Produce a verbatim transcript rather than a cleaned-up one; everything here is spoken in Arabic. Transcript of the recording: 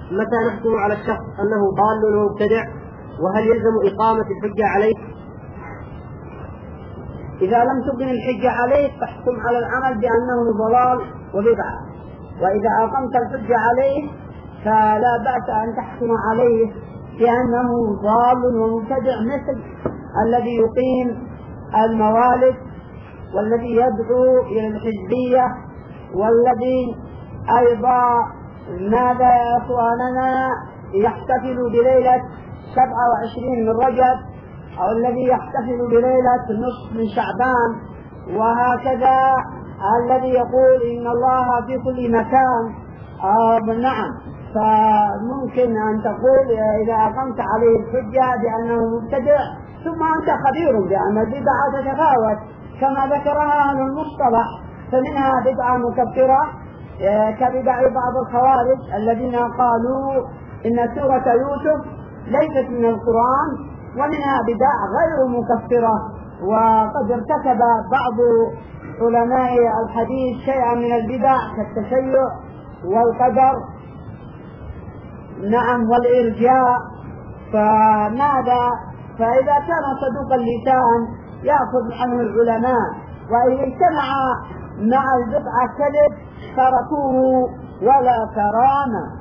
متى نحكم على الشخص أنه ضال ومبتدع؟ وهل يلزم إقامة الحجة عليه؟ إذا لم تقم الحجة عليه فاحكم على العمل بأنه ضلال وبدعة، وإذا أقمت الحجة عليه فلا بأس أن تحكم عليه بأنه ضال ومبتدع، مثل الذي يقيم الموالد، والذي يدعو إلى الحزبية، والذي أيضا ماذا يا أخواننا يحتفل بليلة سبعة وعشرين من رجب، أو الذي يحتفل بليلة نصف من شعبان، وهكذا الذي يقول إن الله في كل مكان. آه نعم، فممكن أن تقول إذا أقمت عليه الحجة بأنه مبتدع، ثم أنت خبير بأن البدعة تتفاوت كما ذكرها أهل المصطلح، فمنها بدعة مكفرة كبدع بعض الخوارج الذين قالوا إن سورة يوسف ليست من القرآن، ومنها بدع غير مكفرة. وقد ارتكب بعض علماء الحديث شيئا من البدع كالتشيع والقدر نعم والإرجاء. فماذا فإذا كان صدوق اللسان يأخذ عنه العلماء، وإذا اجتمع مع البدعة كذب تركوه ولا كرامة.